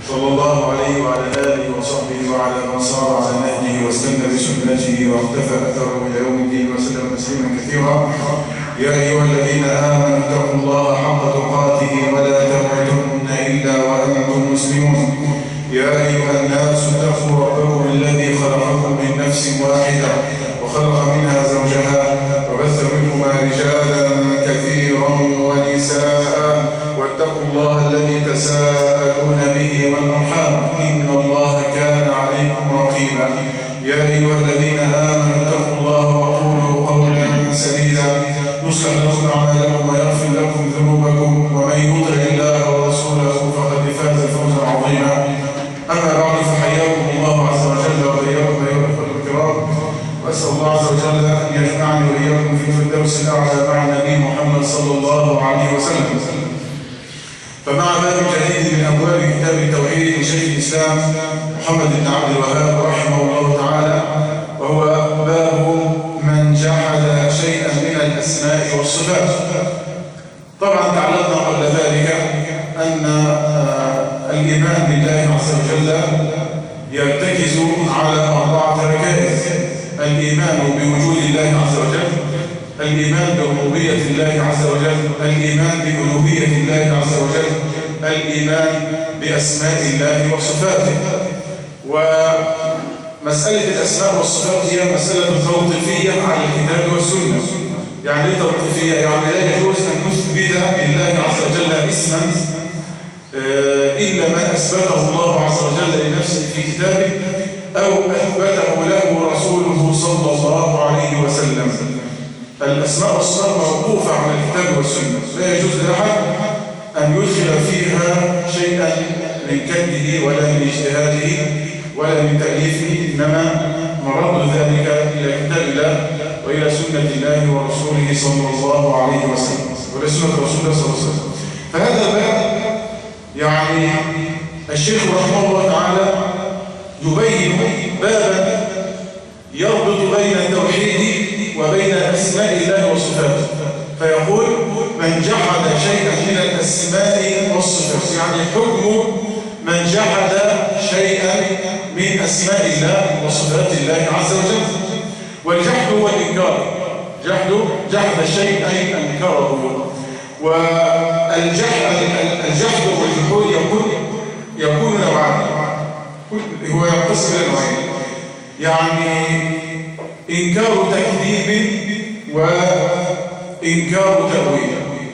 صلى الله عليه وعلى آله وصحبه وعلى من صار على نهجه واستنى بسنته واقتفى أثره إلى يوم الدين وسلم تسليما كثيرا. يا أيها الذين آمنوا اتقوا الله حق تقاته ولا تموتن إلا وأنتم مسلمون. يا أيها الناس اتقوا ربكم الذي خلقكم من نفس واحدة وخلق منها زوجها وبث منهما رجالا كثيرا ونساء واتقوا الله الذي تساءلون به والأرحام إن الله كان عليكم رقيبا. يا أيها الذين آمنوا اتقوا الله وقولوا قولا سديدا يصلح لكم أعمالكم ويغفر لكم ذنوبكم ومن يطع الله ورسوله فقد فاز فوزا عظيما. أما بعد فحياكم الله عز وجل وبياكم أيها الأخوة الكرام، وأسأل الله عز وجل أن يجمعني وإياكم في الفردوس الأعلى مع النبي محمد صلى الله عليه وسلم. فمع باب جديد من أبواب كتاب التوحيد لشيخ الإسلام محمد بن عبد الوهاب رحمه الله تعالى، وهو باب من جحد شيئا من الأسماء والصفات. طبعا تعلمنا قبل ذلك أن الإيمان بالله عز وجل يرتكز على 4 ركائز: الإيمان بوجود الله عز وجل، الإيمان بربوبية الله عز وجل، الإيمان بألوهية الله عز وجل، الإيمان بأسماء الله وصفاته. ومسألة الأسماء والصفات هي مسألة توقيفية على الكتاب والسنة. يعني ايه توقيفية؟ يعني لا يجوز أن نثبت لله عز وجل اسما إلا ما أثبته الله عز وجل لنفسه في كتابه أو أثبته له رسوله صلى الله عليه وسلم. الأسماء والصفات موقوفة على الكتاب والسنة، لا يجوز لأحد أن يدخل فيها شيئا من كده ولا من اجتهاده ولا من تأليفه، إنما مرد ذلك إلى كتاب الله وإلى سنة الله ورسوله صلى الله عليه وسلم وإلى سنة رسول الله صلى الله عليه وسلم. فهذا الباب يعني الشيخ رحمه الله تعالى يبين بابا يربط بين التوحيد وبين أسماء الله وصفاته، فيقول: من جحد شيئا من الأسماء والصفات، يعني حكم من جحد شيئا من أسماء الله وصفات الله عز وجل. والجحد هو الإنكار، جحد الشيء أي أنكره. والجحد والجحود يكون نوعان، هو ينقسم إلى نوعين، يعني إنكار تكذيب وإنكار تأويل.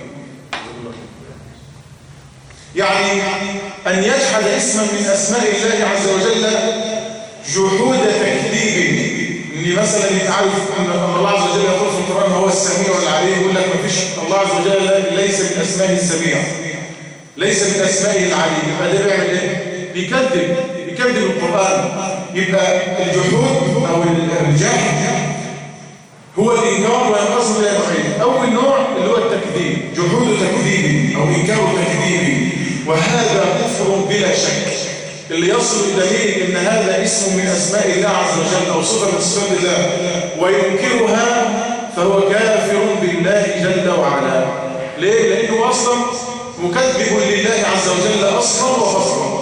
يعني أن يجحد اسما من أسماء الله عز وجل جحود تكذيب. اللي مثلا يعرف أن الله عز وجل يقول في القرآن هو السميع العليم، يقول لك ما فيش، الله عز وجل ليس من أسمائه السميع، ليس من أسمائه العليم. يبقى ده بيعمل إيه؟ بيكذب القرآن. يبقى الجحود أو الجحد هو الإنكار، وينقسم إلى نوعين. أول نوع اللي هو التكذيب، جحود تكذيب أو إنكار تكذيب، وهذا كفر بلا شك. اللي يصل الدليل إن هذا اسم من أسماء الله عز وجل أو صفة من صفات الله وينكرها فهو كافر بالله جل وعلا. ليه؟ لأنه أصلا مكذب لله عز وجل أصلا وفصلا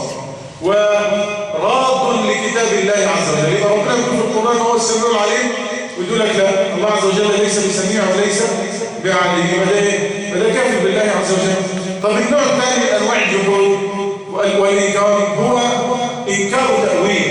وراد لكتاب الله عز وجل. يبقى ربنا يقول في القرآن هو السميع العليم ويقول لك لا، الله عز وجل ليس بسميع وليس بعليم، فده كافر بالله عز وجل. طب النوع الثاني من أنواع الجحود والإنكار هو إنكار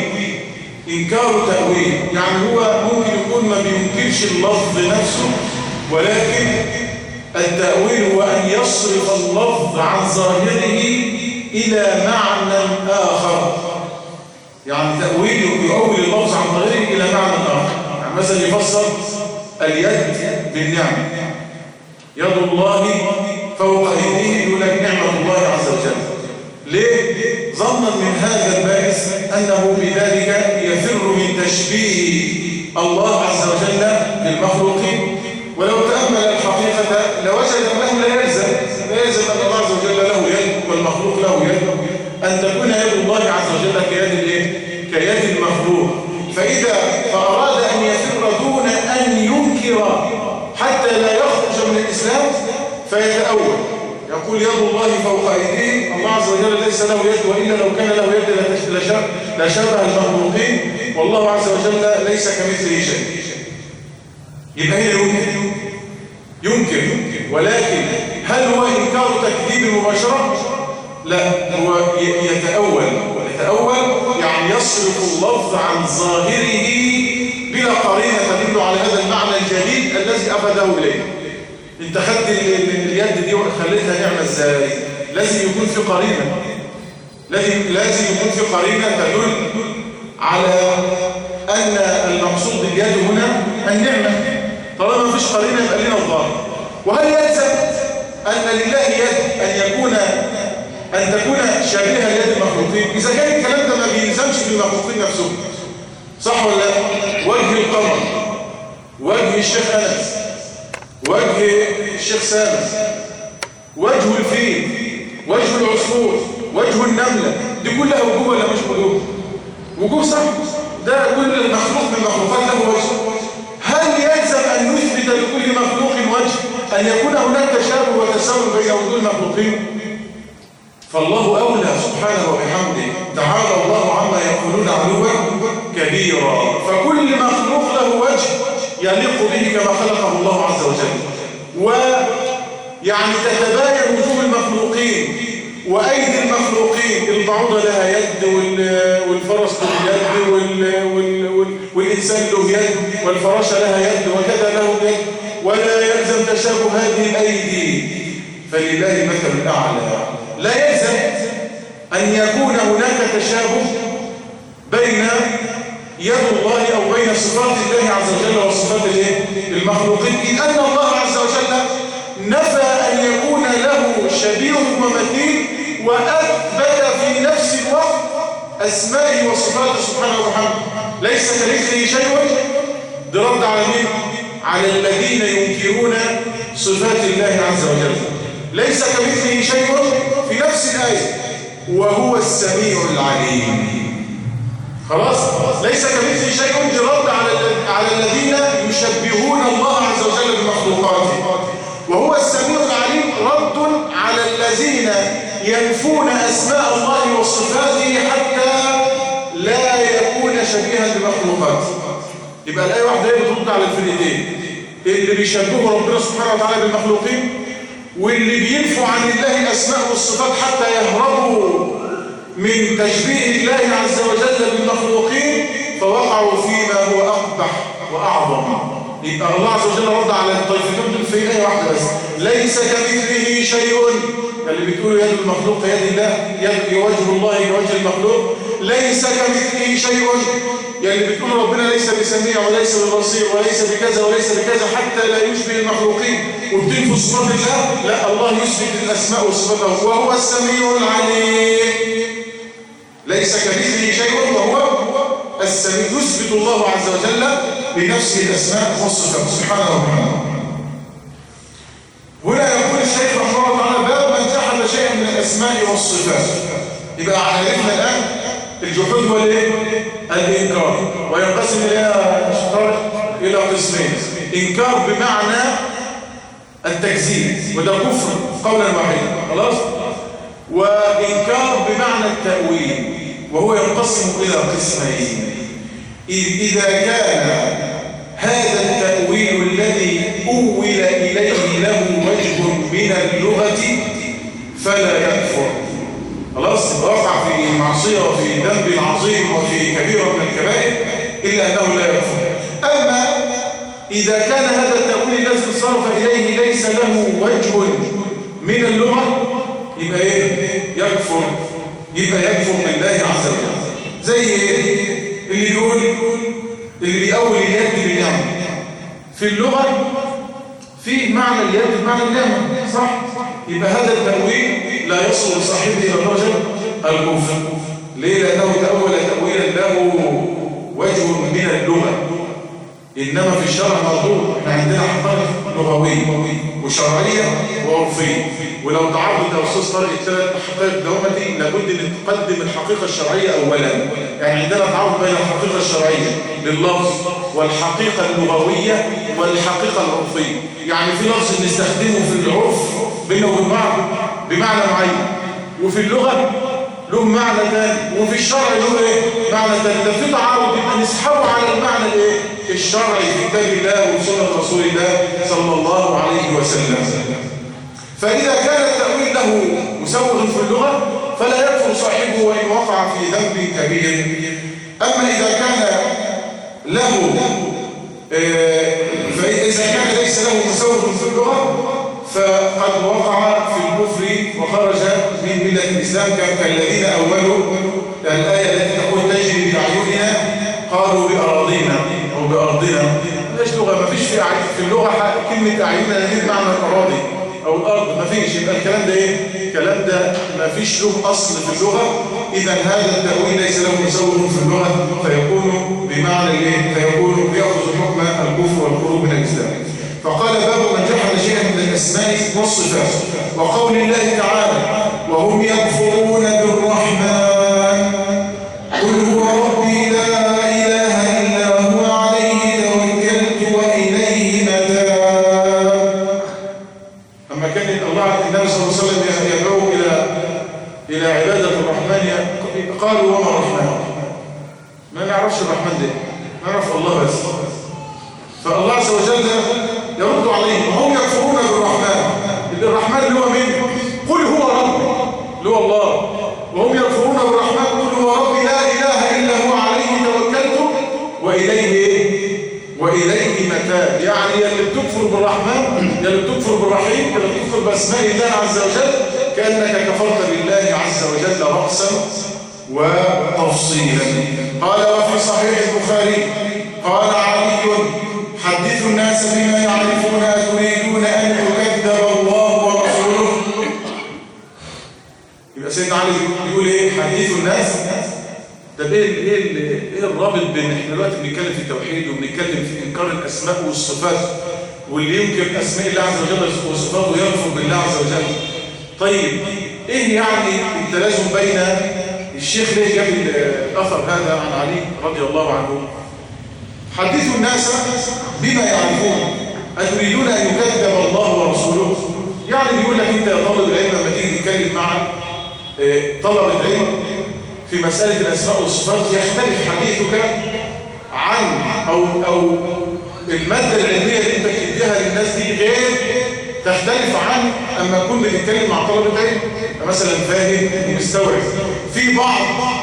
تأويل. يعني هو ممكن يكون ما بينكرش اللفظ نفسه، ولكن التأويل هو أن يصرف اللفظ عن ظاهره إلى معنى آخر. يعني تأويل يؤول اللفظ عن ظاهره إلى معنى آخر. يعني مثلا يفسر اليد بالنعم، يد الله فوق أيديه، يقول لك نعمة الله عز وجل. ليه؟ ظنا من هذا البائس أنه بذلك يفر من تشبيه الله عز وجل بالمخلوقين. ولو تأمل الحقيقة لوجد أنه لا يلزم أن الله عز وجل له يد والمخلوق له يد، أن تكون يد الله عز وجل كيد المخلوق. فأراد أن يفر دون أن ينكر حتى لا يخرج من الإسلام فيتأول، يقول يد الله فوق أيديهم، الله عز وجل ليس له يد، وإلا لو كان له يد لشابه المخلوقين، والله عز وجل ليس كمثله شيء. يبقى هنا يمكن، ولكن هل هو إنكار تكذيب مباشرة؟ لا، هو يتأول، يعني يصرف اللفظ عن ظاهره بلا قرينة تدل على هذا المعنى الجديد الذي أفاده إليه. انت خدت اليد دي وخليتها نعمة ازاي؟ لازم يكون في قرينة، لازم يكون في قرينة تدل على أن المقصود باليد هنا النعمة. طالما ما فيش قرينة يبقى لنا الظاهر. وهل يلزم أن لله يد أن تكون شبيهة ليد المخلوقين؟ إذا كان الكلام ده ما بيلزمش بالمخلوقين نفسهم، صح ولا لا؟ وجه القمر، وجه الشيخ أنس، وجه الشيخ سامس، وجه الفيل، وجه العصفور، وجه النملة، دي كلها وجوه ولا مش وجوه؟ وجوه، صح؟ ده كل مخلوق من المخلوقات له وجه. هل يلزم أن نثبت لكل مخلوق وجه أن يكون هناك تشابه وتساوي بين وجوه المخلوقين؟ فالله أولى سبحانه وبحمده، تعالى الله عما يقولون علوا كبيرا. فكل مخلوق له وجه يليق به كما خلقه الله عز وجل. ويعني تتباين وجوه المخلوقين وأيدي المخلوقين، البعوضة لها يد، والفرس له يد، والإنسان له يد، والفراشة لها يد، وكذا له يد، ولا يلزم تشابه هذه الأيدي، فلله المثل الأعلى. لا يلزم أن يكون هناك تشابه بين يد الله أو بين صفات الله عز وجل وصفات المخلوقين، إذ أن الله عز وجل نفى أن يكون له شبيه ومثيل، وأثبت في نفس الوقت أسمائه وصفاته سبحانه وتعالى. ليس كمثله شيء. ده رد على مين؟ على الذين ينكرون صفات الله عز وجل. ليس كمثله شيء في نفس الآية، وهو السميع العليم. خلاص؟ ليس كمثله شيء، دي رد على الذين يشبهون الله عز وجل بمخلوقاته. وهو السميع العليم رد على الذين ينفون أسماء الله وصفاته حتى لا يكون شبيها بمخلوقاته. يبقى الآية واحدة هي بترد على الفريقين، اللي بيشبهوا ربنا سبحانه وتعالى بالمخلوقين، واللي بينفوا عن الله الأسماء والصفات حتى يهربوا من تشبيه الله عز وجل بالمخلوقين، فوقعوا فيما هو أقبح وأعظم. يبقى الله عز وجل رد على الطائفتين دول في آية واحدة بس، ليس كمثله شيء. اللي بتقولوا يد المخلوق كيد الله، يد وجه الله كوجه المخلوق، ليس كمثله شيء. يعني بتقولوا ربنا ليس بسميع وليس ببصير وليس بكذا وليس بكذا حتى لا يشبه المخلوقين، وبتنفوا صفات الله. لا، الله يثبت الأسماء وصفاته، وهو السميع العليم. ليس كمثله شيء وهو السميع. يثبت الله عز وجل بنفسه الأسماء والصفات سبحانه وتعالى. هنا يقول الشيخ رحمه الله تعالى باب من جحد شيئا من الأسماء والصفات. يبقى عرفنا الآن الجحود هو الإنكار، وينقسم إلى قسمين: إنكار بمعنى التكذيب، وده كفر قولا واحدا، خلاص، وإنكار بمعنى التأويل، وهو ينقسم إلى قسمين. إذا كان هذا التأويل الذي أول إليه له وجه من اللغة فلا يكفر، خلاص، وقع في معصية وفي ذنب عظيم وفي كبيرة من الكبائر، إلا أنه لا يكفر. أما إذا كان هذا التأويل الذي انصرف إليه ليس له وجه من اللغة، يبقى يكفر. يبقى يكفر بالله عز وجل. زي اللي بيأول اليد بالنعمة، في اللغة في معنى اليد بمعنى النعمة، صح؟ يبقى هذا التأويل لا يصل لصاحبه إلى درجة الكفر. ليه؟ لأنه تأول تأويلا له وجه من اللغة، إنما في الشرع موضوع. احنا عندنا حقائق لغوية وشرعية وعرفية، ولو تعرض يا أستاذ طارق الثلاث حقائق دومتي لابد أن تقدم الحقيقة الشرعية أولا. يعني عندنا تعارض بين الحقيقة الشرعية لللفظ والحقيقة اللغوية والحقيقة العرفية. يعني في لفظ نستخدمه في العرف بينه وبين بعض بمعنى معين، وفي اللغة له معنى تاني، وفي الشرع له ايه؟ معنى تاني. ده في تعارض، يبقى نسحبه على المعنى الايه؟ الشرعي في كتاب الله وسنة رسول الله صلى الله عليه وسلم. فإذا كان التأويل له مسوغ في اللغة فلا يكفر صاحبه وإن وقع في ذنب كبير. أما إذا كان له فإذا كان ليس له مسوغ في اللغة فقد وقع في الكفر وخرج من ملة الإسلام كالذين أولوا الآية التي تقول تجري بأعيننا قالوا بأراضينا أو بأرضنا. ليش لغة؟ ما فيش في اللغة كلمة أعيننا دي معنى الأراضي أو الأرض، ما فيش. يبقى الكلام ده إيه؟ الكلام ده ما فيش له أصل في اللغة. إذا هذا التأويل ليس له مسوغ في اللغة فيكون بمعنى الإيه؟ فيكون يأخذ حكم الكفر والخروج من الإسلام. فقال باب من جحد شيئا من الأسماء والصفات. وقول الله تعالى وهم يكفرون بالرحمن قل هو ربي لا إله إلا هو عليه توكلت وإليه متاب. أما كان الله النبي صلى الله عليه وسلم يدعو إلى عبادة الرحمن قالوا وما الرحمن؟ ما نعرفش الرحمن ده، نعرف الله بس. فالله عز وجل يرد عليهم وهم يكفرون بالرحمن. الرحمن اللي هو مين؟ قل هو ربي اللي هو الله. وهم يكفرون بالرحمن قل هو ربي لا إله إلا هو عليه توكلت وإليه متاب. يعني يلي بتكفر بالرحمن، يلي بتكفر بالرحيم، يلي بتكفر بأسماء الله عز وجل كأنك كفرت بالله عز وجل رأسا وتفصيلا. قال وفي صحيح البخاري قال علي حدثوا الناس بما يعرفون أتريدون أن يكذب الله ورسوله. يبقى سيدنا علي بيقول ايه؟ حدثوا الناس. طب ايه الرابط بين احنا دلوقتي بنتكلم في التوحيد وبنتكلم في انكار الاسماء والصفات، واللي ينكر اسماء الله عز وجل وصفاته يكفر بالله عز وجل. طيب ايه يعني التلازم بين الشيخ ليه جاب الاثر هذا عن علي رضي الله عنه؟ حدثوا الناس بما يعرفون أتريدون أن يكذب الله ورسوله. يعني بيقول لك أنت يا طالب العلم لما تيجي تتكلم مع طلبة العلم في مسألة الأسماء والصفات يختلف حديثك عن أو المادة العلمية اللي أنت بتديها للناس دي غير تختلف عن أما تكون بتتكلم مع طلبة العلم مثلا فاهم ومستوعب. في بعض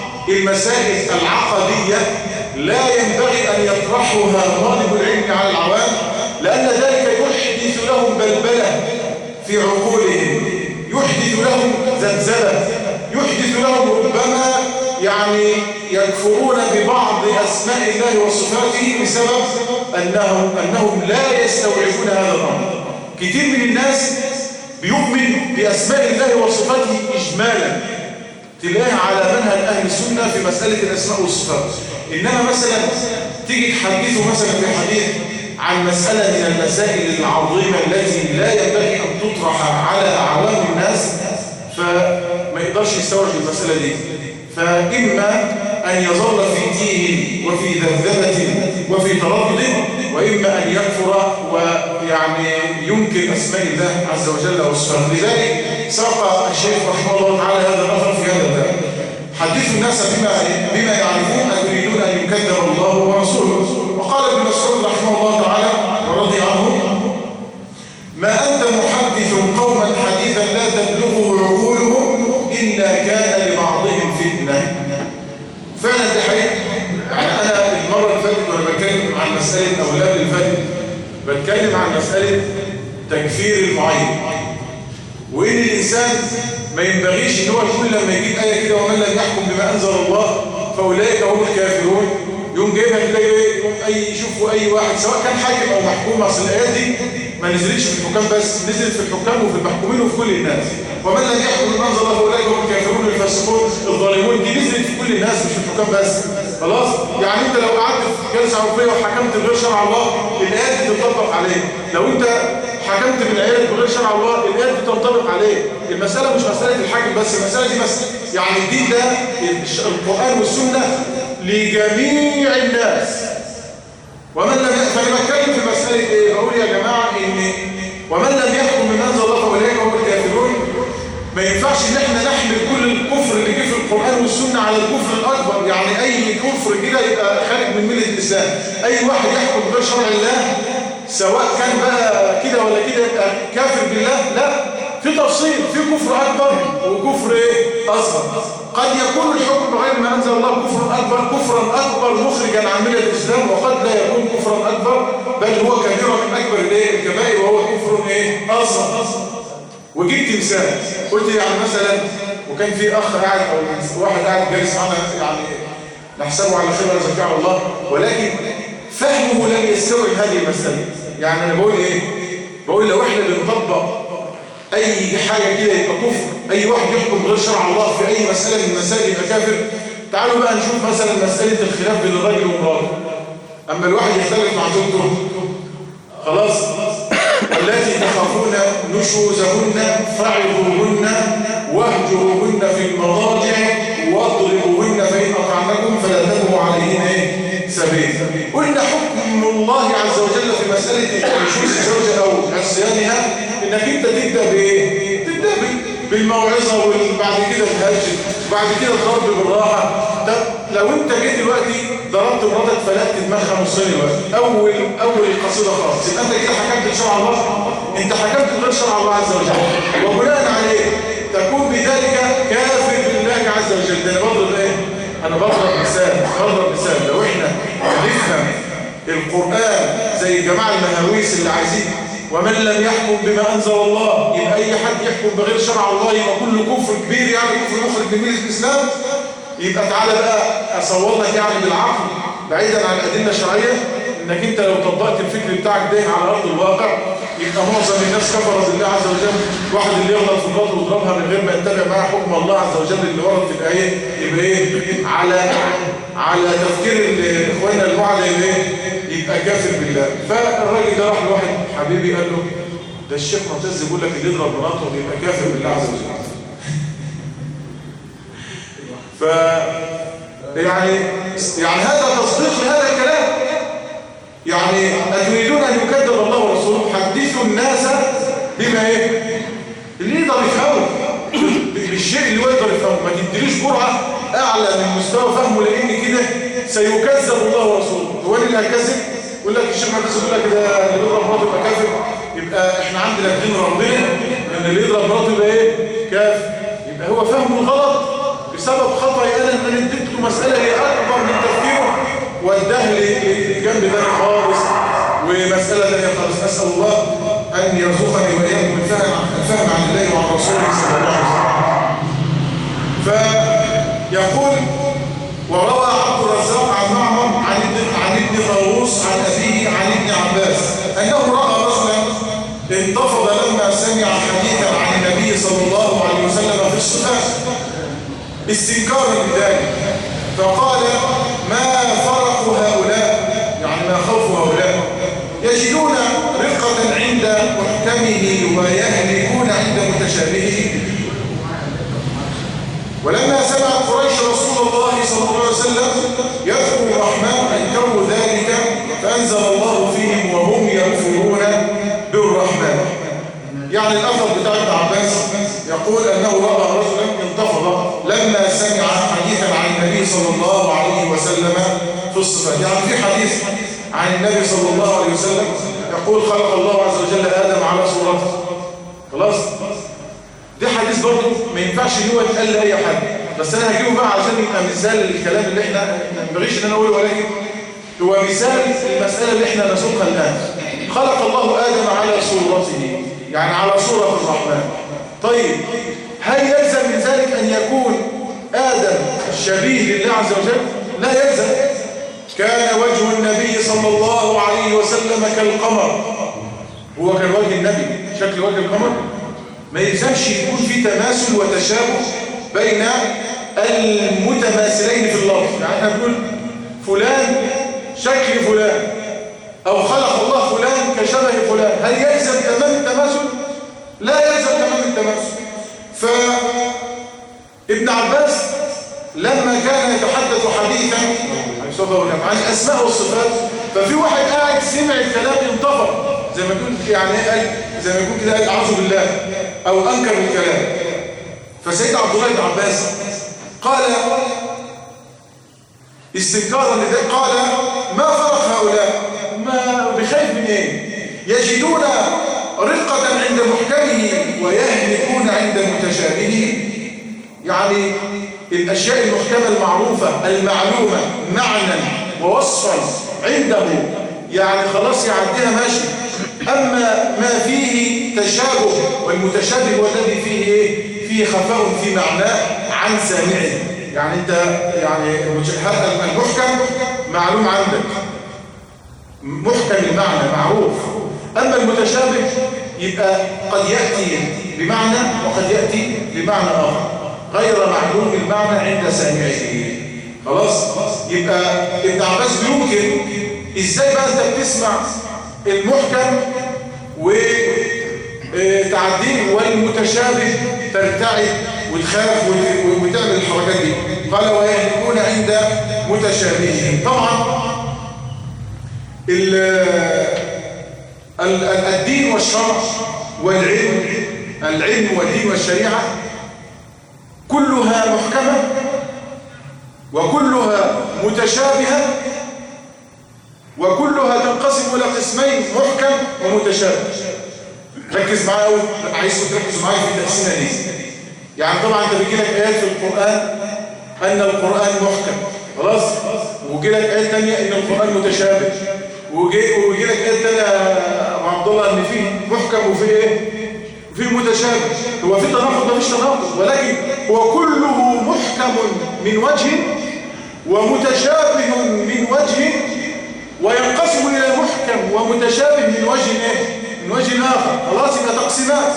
المسائل العقدية لا ينبغي أن يطرحها طالب العلم على العوام، لأن ذلك يحدث لهم بلبلة في عقولهم، يحدث لهم زلزلة، يحدث لهم ربما يعني يكفرون ببعض أسماء الله وصفاته بسبب أنهم لا يستوعبون هذا الأمر. كثير من الناس بيؤمن بأسماء الله وصفاته إجمالا، تلاقيها على منهج أهل السنة في مسألة الأسماء والصفات. إنما مثلا تيجي تحدثه مثلا في حديث عن مسألة من المسائل العظيمة التي لا ينبغي أن تطرح على عوام الناس فما يقدرش يستوعب المسألة دي. فإما أن يظل في تيه وفي ذبذبة وفي تردد، وإما أن يكفر ويعني ينكر أسماء الله عز وجل وصفاته. لذلك ساق الشيخ رحمه الله تعالى هذا الأثر في هذا الباب. حدثوا الناس بما يعرفون أتريدون أن يكذب الله ورسوله. وقال ابن مسعود رحمه الله تعالى ورضي عنه ما أنت محدث قوما حديثا لا تبلغه عقولهم إلا كان لبعضهم فتنة. فعلا ده حقيقي. يعني أنا المرة اللي فاتت وأنا بتكلم عن مسألة أولاد اللي فاتت بتكلم عن مسألة تكفير المعين، وإن الإنسان ما ينبغيش إن هو يقول لما يجيب آية كده ومن لم يحكم بما أنزل الله فأولئك هم الكافرون يوم جايبها كده يشوفوا أي واحد سواء كان حاكم أو محكوم. أصل الآيات دي ما نزلتش في الحكام بس، نزلت في الحكام وفي المحكومين وفي كل الناس. ومن لم يحكم بما أنزل الله فأولئك هم الكافرون الفاسقون الظالمون. دي نزلت في كل الناس مش في الحكام بس. خلاص؟ يعني أنت لو قعدت في جلسة عرفية وحكمت بغير شرع الله الآيات دي تنطبق عليه. لو أنت حكمت بالعيال بغير شرع الله الآيات دي تنطبق عليه. المسألة مش مسألة الحاكم بس، المسألة دي يعني الدين ده القرآن والسنة لجميع الناس. ومن لم يحكم بتكلم في مسألة إيه؟ بقول يا جماعة إن ومن لم يحكم بما أنزل الله فأولئك هم الكافرون. ما ينفعش ان احنا نحمل كل الكفر اللي جه في القرآن والسنة على الكفر الأكبر. يعني أي كفر كده يبقى خارج من ملة الإسلام. أي واحد يحكم بغير شرع الله سواء كان بقى كده ولا كده يبقى كافر بالله. لا، في تفصيل، في كفر أكبر وكفر أصغر. قد يكون الحكم بغير ما أنزل الله كفرا أكبر مخرجا عن ملة الإسلام، وقد لا يكون كفرا أكبر بل هو كبيرة من أكبر الكبائر وهو كفر أصغر. وجبت مثال قلت يعني مثلا، وكان في أخ قاعد أو واحد قاعد جالس معنا يعني نحسبه على خير ويزكاه الله، ولكن فهمه لم يستوعب هذه المسألة. يعني أنا بقول إيه؟ بقول لو إحنا بنطبق أي حاجة كده يبقى كفر، أي واحد يحكم بغير شرع الله في أي مسألة من المسائل يبقى كافر. تعالوا بقى نشوف مثلا مسألة الخلاف بين الراجل ومراته. أما الواحد يختلف مع زوجته خلاص، التي تخافون نشوزهن فعظوهن واهجروهن في المضاجع واضربوهن فإن أطعنكم فلا تبغوا عليهن سبيل. قلنا حكم الله عز وجل في مسألة نشوز الزوجة أو عصيانها إنك أنت تبدأ بإيه؟ تبدأ بالموعظة وبعد كده الهجر، بعد كده الضرب بالراحة. لو أنت جيت دلوقتي ضربت مراتك فلقت دماغها نصين الوقت أول القصيدة خالص، يبقى أنت كده حكمت بشرع الله. أنت حكمت بغير شرع الله عز وجل، وبناء عليه تكون بذلك كافر بالله عز وجل. ده أنا بضرب مثال. لو إحنا نفهم القرآن زي جماعة المهاويس اللي عايزين ومن لم يحكم بما أنزل الله، يبقى أي حد يحكم بغير شرع الله يبقى كله كفر كبير، يعني كفر مخرج من ملة الإسلام. يبقى تعالى بقى أصور لك يعني بالعقل بعيدا عن الأدلة الشرعية إنك أنت لو طبقت الفكر بتاعك ده على أرض الواقع يبقى معظم الناس كفرت بالله عز وجل. واحد اللي يغلط في البطل ويضربها من غير ما يتبع معاه حكم الله عز وجل اللي ورد في الآية يبقى إيه؟ على تفكير إخواننا المعلى يبقى كافر بالله. فالراجل ده راح لواحد حبيبي قال له ده الشيخ معتز بيقول لك اللي يضرب مراته يبقى كافر بالله عز وجل. يعني هذا تصديق لهذا الكلام. يعني أتريدون أن يكذب الله ورسوله؟ حدثوا الناس بما اللي يقدر يفهمه، بالشيء اللي هو يقدر يفهمه. ما تديلوش جرعة أعلى من مستوى فهمه، لأن كده سيكذب الله ورسوله. هو اللي هيكذب يقول لك الشيخ معتز يقول لك ده اللي يضرب مراته يبقى كافر. يبقى احنا عندنا الدين ربنا ان اللي يضرب مراته يبقى كافر. يبقى هو فهمه غلط بسبب خطأ. أنا من اديت له مسألة هي أكبر من تفكيره واداه لجنب ثاني خالص ومسألة ثانية خالص. أسأل الله أن يرزقني وإياكم الفهم عن الله وعن رسوله صلى الله عليه وسلم. فيقول وروى عبد الرزاق عن معمر عن ابن طاووس عن أبيه عن ابن عباس أنه رأى رجلا انتفض لما سمع حديثا عن النبي صلى الله عليه وسلم في الصفات استنكارا بذلك، فقال ما فرق هؤلاء، يعني ما خوف هؤلاء، يجدون رقة عند محكمه ويهلكون عند متشابهه. ولما سمع قريش رسول الله صلى الله عليه وسلم يذكر الرحمن أنكروا ذلك فأنزل الله فيهم وهم يكفرون بالرحمن. يعني الأثر بتاع ابن عباس يقول أنه رأى رجلا انتفض لما سمع حديثا عن النبي صلى الله عليه وسلم في الصفات. يعني في حديث عن النبي صلى الله عليه وسلم يقول خلق الله عز وجل آدم على صورته. خلاص؟ ده حديث برضه ما ينفعش ان هو يتقال لأي حد، بس أنا هجيبه بقى عشان يبقى مثال للكلام اللي احنا ما نبغيش ان انا اقوله، ولكن هو مثال المسألة اللي احنا نسوقها الآن. خلق الله آدم على صورته، يعني على صورة الرحمن. طيب هل يلزم من ذلك أن يكون آدم شبيه لله عز وجل؟ لا يلزم. كان وجه النبي صلى الله عليه وسلم كالقمر. هو كان وجه النبي شكل وجه القمر؟ ما يلزمش يكون في تماثل وتشابه بين المتماثلين في اللفظ. يعني احنا بنقول فلان شكل فلان أو خلق الله فلان كشبه فلان، هل يلزم تمام التماثل؟ لا يلزم تمام التماثل. فابن عباس لما كان يتحدث حديثا عن الأسماء والصفات، ففي واحد قاعد سمع الكلام انتفض، زي ما يكون يعني زي ما يكون كده قال أعوذ بالله أو أنكر الكلام. فسيدنا عبد الله بن عباس قال استنكارا لذلك، قال ما فرق هؤلاء، ما بخير من ايه؟ يجدون رقة عند محكمه ويهلكون عند متشابهه. يعني الأشياء المحكمة المعروفة المعلومة معنى ووصفا عنده يعني خلاص يعديها ماشي، أما ما فيه تشابه والمتشابه هو الذي فيه إيه؟ فيه خفاء في معناه عن سامعه. يعني أنت يعني المحكم معلوم عندك، محكم المعنى معروف، أما المتشابه يبقى قد يأتي بمعنى وقد يأتي بمعنى آخر غير معلوم المعنى عند سامعه. خلاص؟ يبقى ابن عباس بيمكن ازاي بقى انت بتسمع المحكم وتعديه والمتشابه ترتعد وتخاف وتعمل الحركات دي. قال ويهلكون عند متشابههم. طبعا الدين والشرع والعلم، العلم والدين والشريعة كلها محكمة وكلها متشابهة وكلها تنقسم إلى قسمين، محكم ومتشابه. ركز معايا قوي، عايزكم تركزوا معايا في التقسيمة دي. يعني طبعا انت بيجي لك آيات في القرآن أن القرآن محكم، خلاص؟ ويجي لك آيات ثانية أن القرآن متشابه، ويجي لك آيات ثانية مع عبد الله أن فيه محكم وفيه إيه؟ وفيه متشابه. هو في تناقض؟ مفيش تناقض، ولكن هو كله محكم من وجه ومتشابه من وجه، وينقسم إلى محكم ومتشابه من وجه إيه؟ من وجه آخر. خلاص يبقى تقسيمات.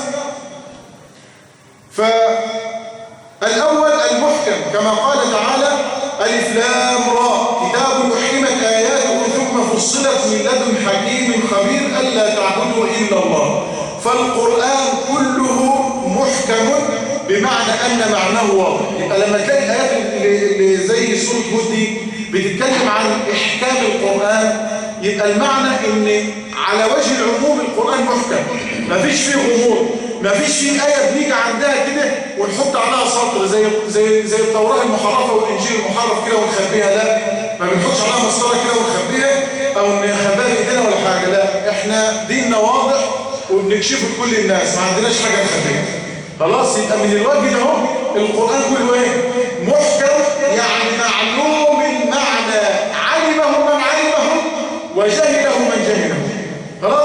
فالأول المحكم كما قال تعالى ألف لام را كتاب أحكمت آياته ثم فصلت من لدن حكيم خبير ألا تعبدوا إلا الله. فالقرآن كله محكم بمعنى أن معناه واضح. يبقى لما تلاقي الآيات اللي زي سورة هود دي بتتكلم عن إحكام القرآن، يبقى المعنى إن على وجه العموم القرآن محكم، مفيش فيه غموض، مفيش فيه آية بنيجي عندها كده ونحط عليها سطر زي التوراة المحرفة والإنجيل المحرف كده ونخبيها. لا، ما بنحطش عليها مسطرة كده ونخبيها أو نخبيها بإيدينا ولا حاجة. لا، إحنا ديننا واضح وبنكشفه لكل الناس، ما عندناش حاجة نخبيها. خلاص يبقى من الوجه ده القرآن كله ايه؟ محكم، يعني معلوم المعنى، علمه من علمه وجهله من جهله. خلاص؟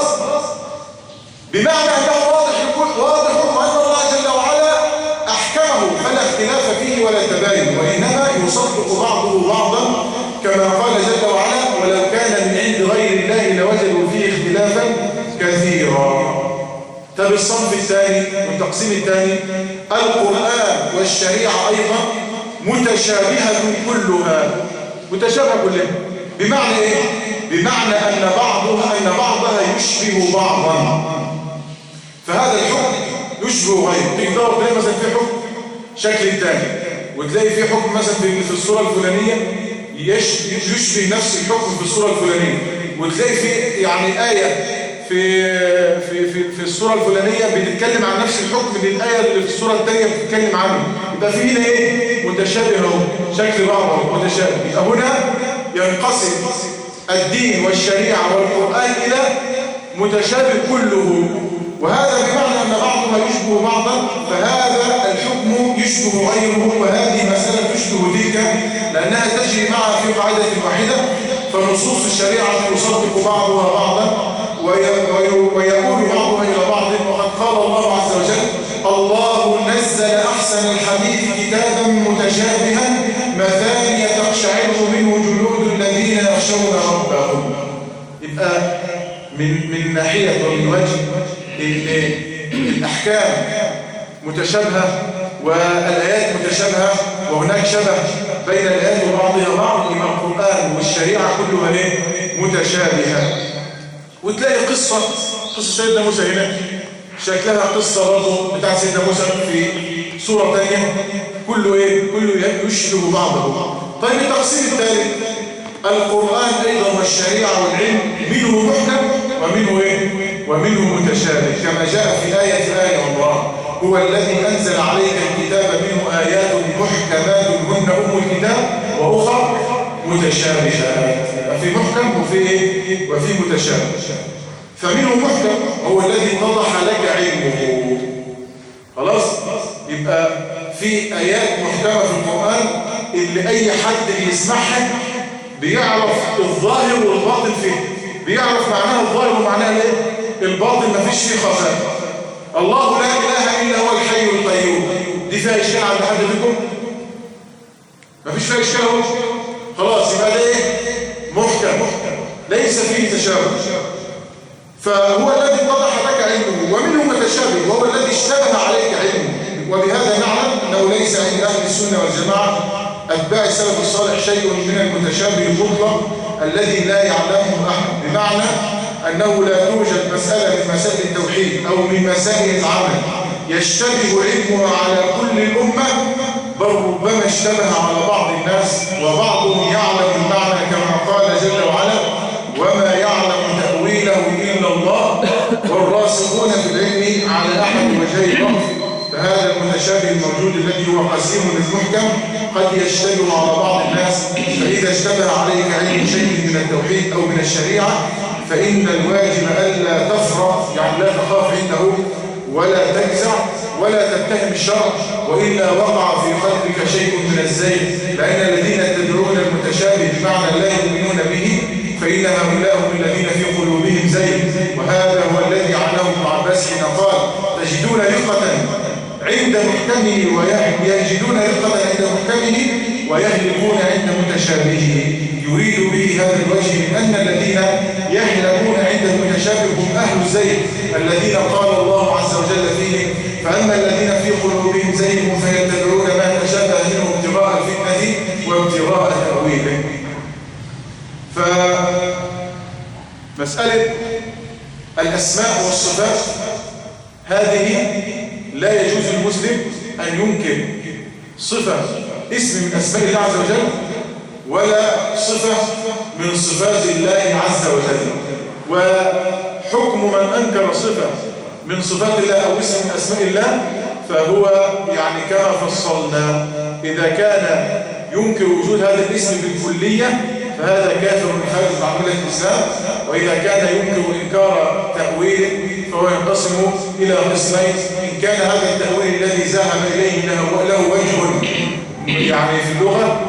بمعنى أنه واضح وأن الله جل وعلا أحكمه فلا اختلاف فيه ولا تباين، وإنما يصدق بعضه بعضا كما قال جل وعلا ولو كان من عند غير الله لوجدوا فيه اختلافا كثيرا. طب الصنف الثاني والتقسيم الثاني القرآن والشريعة أيضا متشابهة كلها، متشابهة كلها. بمعنى إيه؟ بمعنى أن بعضها يشبه بعضا، فهذا الحكم يشبه غيره. تقدر تلاقي مثلا في حكم شكل ثاني، وتلاقي في حكم مثلا في الصورة الفلانية يشبه نفس الحكم في الصورة الفلانية، وتلاقي في يعني آية في الصورة الفلانية بتتكلم عن نفس الحكم من الآية اللي في الصورة الثانية بتتكلم عنه. يبقى في هنا ايه؟ متشابه اهو، شكل بعضه متشابه. يبقى هنا ينقسم الدين والشريعة والقرآن إلى متشابه كله، وهذا بمعنى أن بعضها يشبه بعضا، فهذا الحكم يشبه غيره، وهذه مسألة تشبه تلك لأنها تجري معها في قاعدة واحدة. فنصوص الشريعة يصدق بعضها بعضا ويقول بعضها إلى بعض. وقد قال الله عز وجل الله نزل أحسن الحديث كتابا متشابها مثانية تقشعر منه جلود الذين يخشون ربهم. يبقى من ناحية ومن وجه الأحكام متشابهة والآيات متشابهة، وهناك شبه بين الآيات وبعضها بعض. إما القرآن والشريعة كلها متشابهة. وتلاقي قصة سيدنا موسى هنا شكلها قصة برضه بتاع سيدنا موسى في صورة ثانية، كله يشبه بعضه. طيب التقسيم الثالث القرآن أيضا والشريعة والعلم منه محكم ومنه متشابه، كما جاء في آية آل عمران هو الذي أنزل عليك الكتاب منه آيات محكمات هن أم الكتاب وأخرى متشابهات. في محكم وفي متشابه. فمنه محكم هو الذي اتضح لك علمه. خلاص؟ يبقى في آيات محكمة في القرآن اللي أي حد يسمعها بيعرف الظاهر والباطن فيه، بيعرف معناها الظاهر ومعناها الباطن، ما فيش فيه خفاء. الله لا إله إلا هو الحي القيوم، دي فيها إشكال عند حد منكم؟ ما فيش فيها إشكال اهو. خلاص يبقى ده محكم ليس فيه تشابه. فهو الذي اتضح لك علمه، ومنه متشابه وهو الذي اشتبه عليك علمه. وبهذا نعلم أنه ليس عند أهل السنة والجماعة أتباع السلف الصالح شيء من المتشابه المطلق الذي لا يعلمه أحد، بمعنى أنه لا توجد مسألة من مسائل التوحيد أو من مسائل العمل يشتبه علمها على كل الأمة، بل ربما اشتبه على بعض الناس وبعضهم يعلم المعنى كما قال جل وعلا: وما يعلم تأويله إلا الله والراسخون في العلم على أحد وجهي الأرض. فهذا المتشابه الموجود الذي هو قسيم للمحكم قد يشتبه على بعض الناس، فإذا اشتبه عليك علم شيء من التوحيد أو من الشريعة فإن الواجب ألا تفرط، يعني لا تخاف عنده ولا تجزع ولا تتهم الشرع، وإلا وقع في قلبك شيء من الزيغ، لأن الذين يتبعون المتشابه بمعنى لا يؤمنون به فإن هؤلاء هم الذين في قلوبهم زيغ. وهذا هو الذي عنه ابن عباس حين قال: تجدون رقة عند محكمه ويجدون رقة عند محكمه ويهلكون عند متشابهه. يريد به هذا الوجه من أن الذين يهلكون عند المتشابه هم أهل الزيغ الذين قال الله عز وجل فيهم: فأما الذين في قلوبهم زيغ فيتبعون ما تشابه منه ابتغاء الفتنة وابتغاء تأويله. فمسألة الأسماء والصفات هذه لا يجوز للمسلم أن ينكر صفة اسم من أسماء الله عز وجل ولا صفة من صفات الله عز وجل. وحكم من أنكر صفة من صفات الله أو اسم من أسماء الله فهو يعني كما فصلنا: إذا كان ينكر وجود هذا الاسم بالكلية فهذا كافر خارج عن ملة الإسلام، وإذا كان ينكر إنكار تأويل فهو ينقسم إلى قسمين: إن كان هذا التأويل الذي ذهب إليه له وجه يعني في اللغة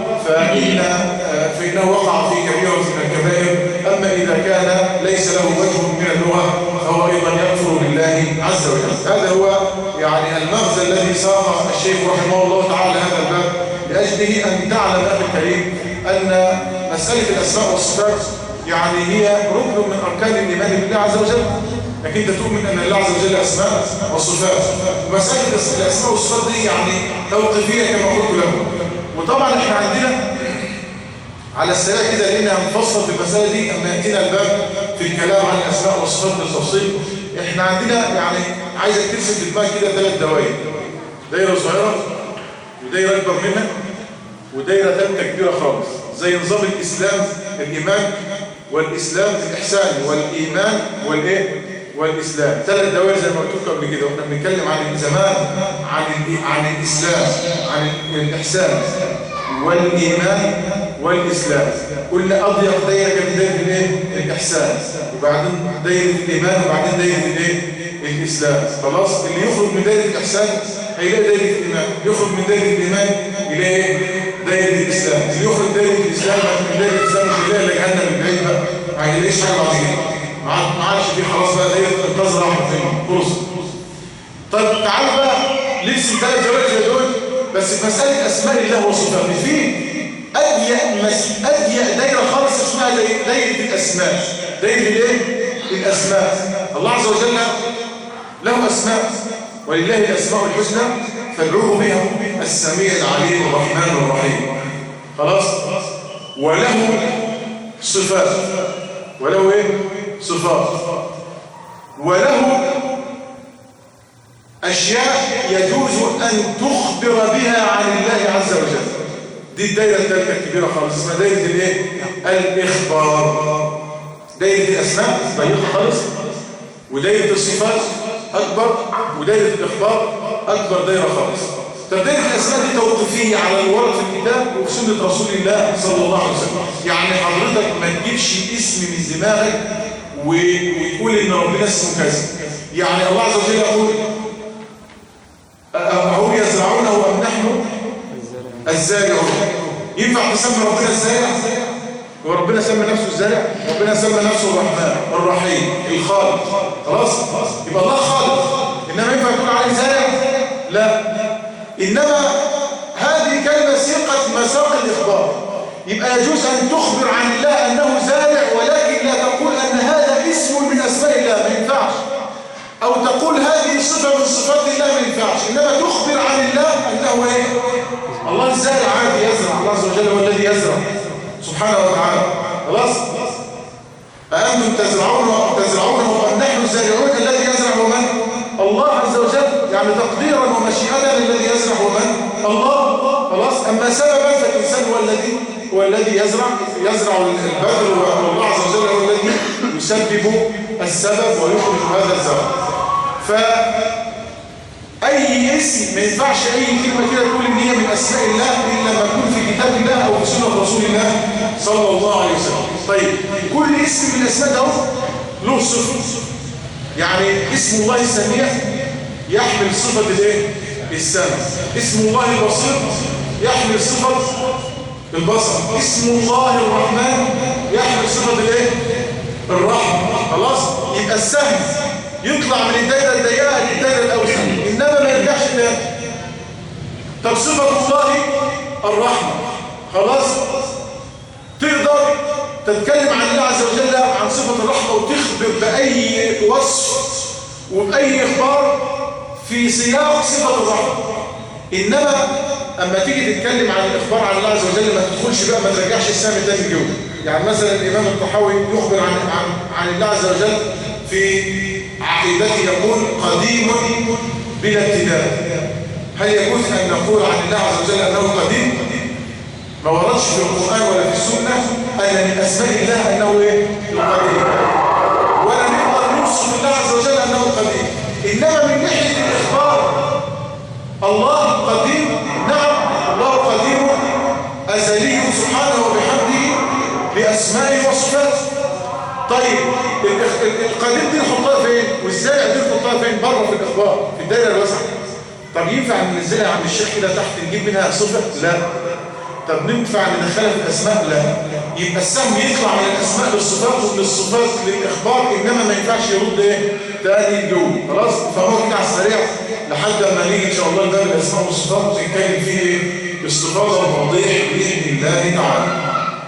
فإنه وقع في كبيرة من الكبائر، أما إذا كان ليس له وجه من اللغة فهو أيضا يكفر بالله عز وجل. هذا هو يعني المغزى الذي ساق الشيخ رحمه الله تعالى هذا الباب لأجله أن تعلم أخي الكريم أن مسألة الأسماء والصفات يعني هي ركن من أركان الإيمان بالله عز وجل، لكن أنت تؤمن أن الله عز وجل أسماء وصفات. ومسألة الأسماء والصفات دي يعني توقيفية كما قلت لكم. وطبعا احنا عندنا على السريع كده لأننا هنفصل في المسألة دي أما يأتينا الباب في الكلام عن الأسماء والصفات بالتفصيل. احنا عندنا يعني عايزك ترسم في دماغك كده 3 دوائر: دايرة صغيرة ودايرة أكبر منها ودايرة ثالثة كبيرة خالص، زي نظام الإسلام الإيمان والإسلام الإحسان والإيمان والإسلام. 3 دوائر زي ما قلت لكم قبل كده، واحنا بنتكلم عن زمان عن الإسلام، عن الإحسان والإيمان والإسلام. قلنا أضيق دايرة كانت دايرة الإحسان، وبعدين دايرة الإيمان، وبعدين دايرة الإسلام. خلاص، اللي يخرج من دايرة الإحسان هيلاقي دايرة الإيمان، يخرج من دايرة الإيمان يلاقي دايرة الإسلام، اللي يخرج دايرة الإسلام من دايرة الإسلام مش يلاقي جهنم من بعيد بقى، ما هيلاقيش حاجة عظيمة، ما عادش فيه خلاص بقى دايرة انتظر أحمد فين خلص. طيب تعالوا بقى نرسم 3 دوائر زي دول بس في مسألة أسماء الله وصفاته. في أضيق دايرة خالص اسمها دايرة الأسماء. دايرة الأسماء. الله عز وجل له أسماء، ولله الأسماء الحسنى فادعوه بها: السميع العليم الرحمن الرحيم. خلاص. وله صفات، وله صفات، وله أشياء يجوز أن تخبر بها عن الله عز وجل. دي الدايرة الثالثة الكبيرة خالص اسمها دايرة الإخبار. دايرة الأسماء ضيقة خالص، ودايرة الصفات أكبر، ودايرة الإخبار أكبر دايرة خالص. طب دايرة الأسماء دي توقيفية على الورد في الكتاب وفي سنة رسول الله صلى الله عليه وسلم. يعني حضرتك ما تجيبش اسم من دماغك ويقول إن ربنا اسمه كذا. يعني الله عز وجل يقول هم يزرعونه أم نحن الزارعون. ينفع تسمي ربنا الزارع؟ وربنا سمى نفسه الزارع؟ ربنا سمى نفسه الرحمن الرحيم الخالق. خلاص؟ يبقى الله خالق. إنما ينفع يكون عليه زارع؟ لا. إنما هذه كلمة سيقت مساق الإخبار. يبقى يجوز أن تخبر عن الله أنه زارع ولكن لا تقول أن هذا اسم من أسماء الله، ما ينفعش. أو تقول هذه صفة من صفات الله، ما ينفعش. إنما تخبر عن الله أنه إيه؟ الله الزارع عادي يزرع. الله عز وجل هو الذي يزرع سبحانه وتعالى. خلاص؟ أأنتم تزرعونه أم نحن الزارعون؟ الذي يزرع هو من؟ الله عز وجل. يعني تقديرا ومشيئة الذي يزرع هو من؟ الله. خلاص؟ أما سببا فالإنسان هو الذي يزرع البذر، والله عز وجل هو الذي يسبب السبب ويخرج هذا الزرع. فأي اسم ما ينفعش أي كلمة كده تقول إن هي من أسماء الله إلا لما تكون في كتاب الله أو في سنة رسول الله صلى الله عليه وسلم. طيب كل اسم من الأسماء ده له صفة. يعني اسم الله السميع يحمل صفة الايه؟ السمع. اسم الله البصير يحمل صفة البصر. اسم الله الرحمن يحمل صفة الايه؟ الرحمة. خلاص؟ يبقى السهم يطلع من الدائرة الضيقة للدائرة الأوسع، إنما ما يرجعش تاني. طب صفة الله الرحمة، خلاص؟ تقدر تتكلم عن الله عز وجل عن صفة الرحمة وتخبر بأي وصف وبأي إخبار في سياق صفة الرحمة. إنما أما تيجي تتكلم عن الإخبار عن الله عز وجل ما تدخلش بقى، ما ترجعش السهم تاني جوه. يعني مثلا الإمام الطحاوي يخبر عن الله عز وجل في عقيدته يقول قديم بلا ابتداء. هل يجوز أن نقول عن الله عز وجل أنه قديم؟ ما وردش في القرآن ولا في السنة أن من أسماء الله أنه إيه؟ القديم. ولا نقدر نوصف الله عز وجل أنه قديم. إنما من ناحية الإخبار الله قديم، نعم الله قديم أزلي سبحانه وبحمده بأسمائه وصفاته. طيب القديم دي نحطها فين؟ والزارع دي نحطها فين؟ بره في الإخبار في الدائرة الواسعة. طب ينفع ننزلها عند الشيخ كده تحت نجيب منها صفة؟ لا. طب ننفع ندخلها في الأسماء؟ لا. يبقى السهم يطلع من الأسماء للصفات ومن الصفات للإخبار، إنما ما ينفعش يرد إيه؟ تاني الجو. خلاص؟ فهو كده على السريع لحد ما نيجي إن شاء الله لباب الأسماء والصفات ونتكلم فيه إيه؟ باستفاضة وتوضيح بإذن الله تعالى.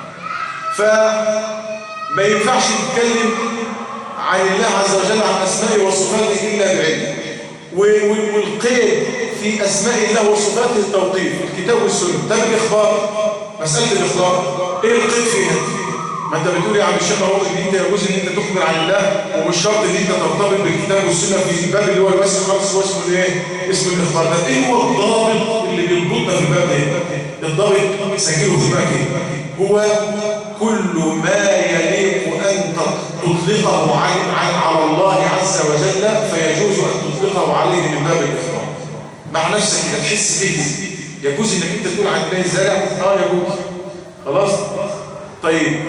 فما ينفعش نتكلم عن الله عز وجل عن أسمائه وصفاته إلا بعلم. والقيد في أسماء الله وصفاته التوقيف الكتاب والسنة. ده الإخبار، مسألة الإخبار إيه القيد فيها؟ ما أنت بتقول يا عم الشيخ اهو إن أنت يجوز إن أنت تخبر عن الله ومش شرط إن أنت ترتبط بالكتاب والسنة في الباب اللي هو الواسع خالص هو اسمه إيه؟ اسم الإخبار. ده إيه هو الضابط اللي بيربطنا في الباب ده؟ الضابط سجله في بالك هو كل ما يليق أن تطلقه على الله عز وجل فيجوز أن تطلقه عليه من باب الإخبار. مع نفسك كده تحس بيه يجوز انك انت تقول عن الله الزارع؟ يجوز. خلاص؟ طيب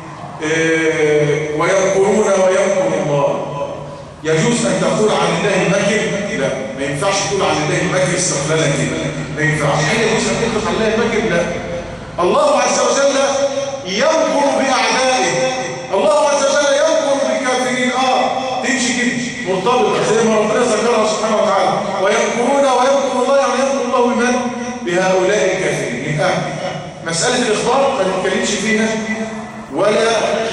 ويمكرون ويمكر الله، يجوز ان تقول عن الله المكر؟ لا، ما ينفعش تقول عن الله المكر استقلالا كده، ما ينفعش. هل يجوز ان تطلق عن الله المكر؟ لا. الله عز وجل يمكر باعدائه، الله عز وجل يمكر بالكافرين. تمشي كده مرتبطه زي ما ربنا ذكرها سبحانه وتعالى، ويمكرون ويمكر الله، يعني يمكر الله بمن؟ بهؤلاء الكافرين. يبقى مساله الاخبار ما نتكلمش فيها ولا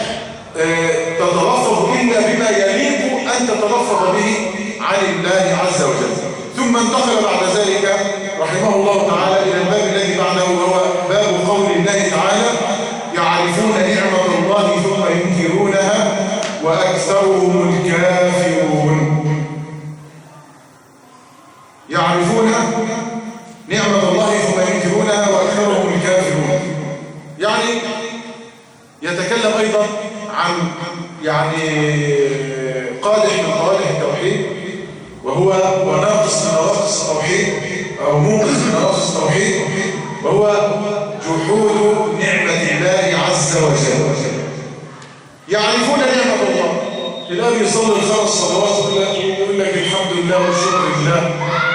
تتلفظ الا بما يليق ان تتلفظ به عن الله عز وجل. ثم انتقل بعد ذلك رحمه الله تعالى الى الباب الذي بعده وهو باب قول الله تعالى: يعرفون نعمه الله ثم ينكرونها واكثرهم الكافرون. يعرفون نعمة الله ثم ينكرونها وأكثرهم الكافرون. يعني يتكلم أيضا عن قادح من قوادح التوحيد وهو وناقص من نواقص نواقص التوحيد أو منقص من نواقص التوحيد، وهو جحود نعمة الله عز وجل. يعرفون نعمة الله، الآن يصلي الخمس صلوات ويقول لك الحمد لله والشكر لله،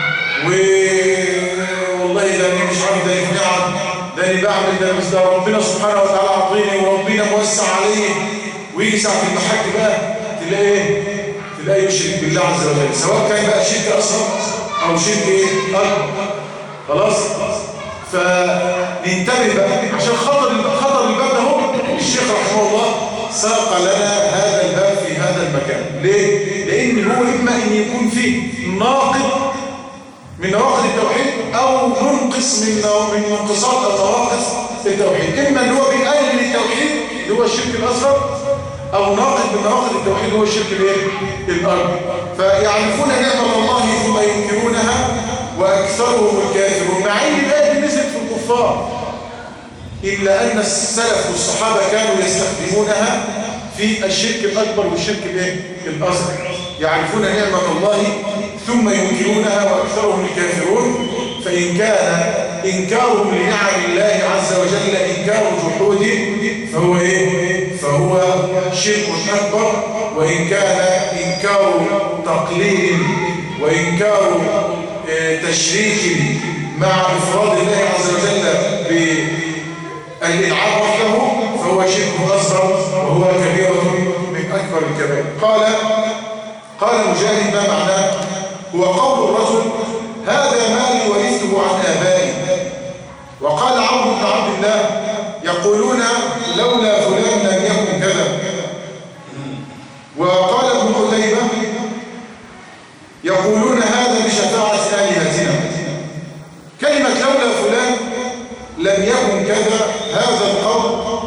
والله ده أنا مش عارف، ده في نعم، ده أنا بعمل، ده بس ده ربنا سبحانه وتعالى عطيني وربنا موسع عليه. ويجي ساعة المحك بقى تلاقيه يشرك بالله عز وجل، سواء كان بقى شرك أصغر أو شرك أكبر. خلاص؟ فننتبه بقى عشان خطر الباب ده. هو الشيخ رحمه الله ساق لنا هذا الباب في هذا المكان. ليه؟ لأن هو إما أن يكون فيه ناقض من نواقض التوحيد أو منقص من منقصات أو نواقص التوحيد. إما أن هو بيقلل التوحيد اللي هو الشرك الأصغر، أو ناقض من نواقض التوحيد هو الشرك الأكبر. فيعرفون نعمة الله ثم ينكرونها وأكثرهم الكافرون، مع أن الآية دي نزلت في الكفار، إلا أن السلف والصحابة كانوا يستخدمونها في الشرك الأكبر والشرك الأصغر. يعرفون نعمة الله ثم ينكرونها وأكثرهم الكافرون. فإن كان إنكارهم لنعم الله عز وجل إنكار جحود فهو شرك أكبر، وإن كان إنكار تقليل وإنكار تشريك مع إفراد الله عز وجل بالإنعام وحده فهو شرك أصغر وهو كبيرة من أكبر الكبائر. قال مجاهد: ما معناه؟ هو قول الرجل: هذا مالي ورثته عن آبائي. وقال عمرو بن عبد الله: يقولون لولا فلان لم يكن كذا. وقال ابن قتيبة: يقولون هذا بشفاعة آلهتنا. كلمة لولا فلان لم يكن كذا، هذا القول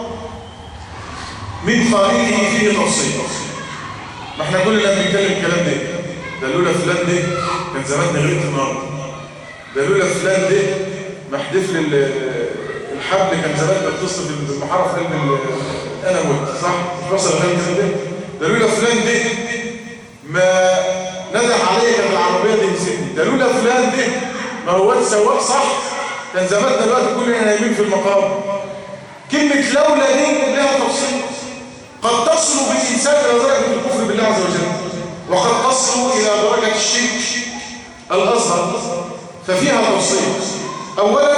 من قائله فيه تفصيل. ما احنا كلنا بنتكلم الكلام ده لولا فلان ده كان زماننا غيرت النهارده، ده لولا فلان ده محدف لي الحبل كان زماننا بتصل بالمحاره في قلب انا وانت، صح؟ وصل الكلام ده لولا فلان ده ما ندح عليا كانت العربيه دي نسيتني، ده لولا فلان ده ما هو سواق، صح؟ كان زماننا دلوقتي كلنا نايمين في المقام. كلمه لولا دي لها تفصيل، قد تصل بالإنسان إلى درجة الكفر بالله عز وجل، وقد تصل إلى درجة الشرك الأصغر، ففيها تفصيل. أولا،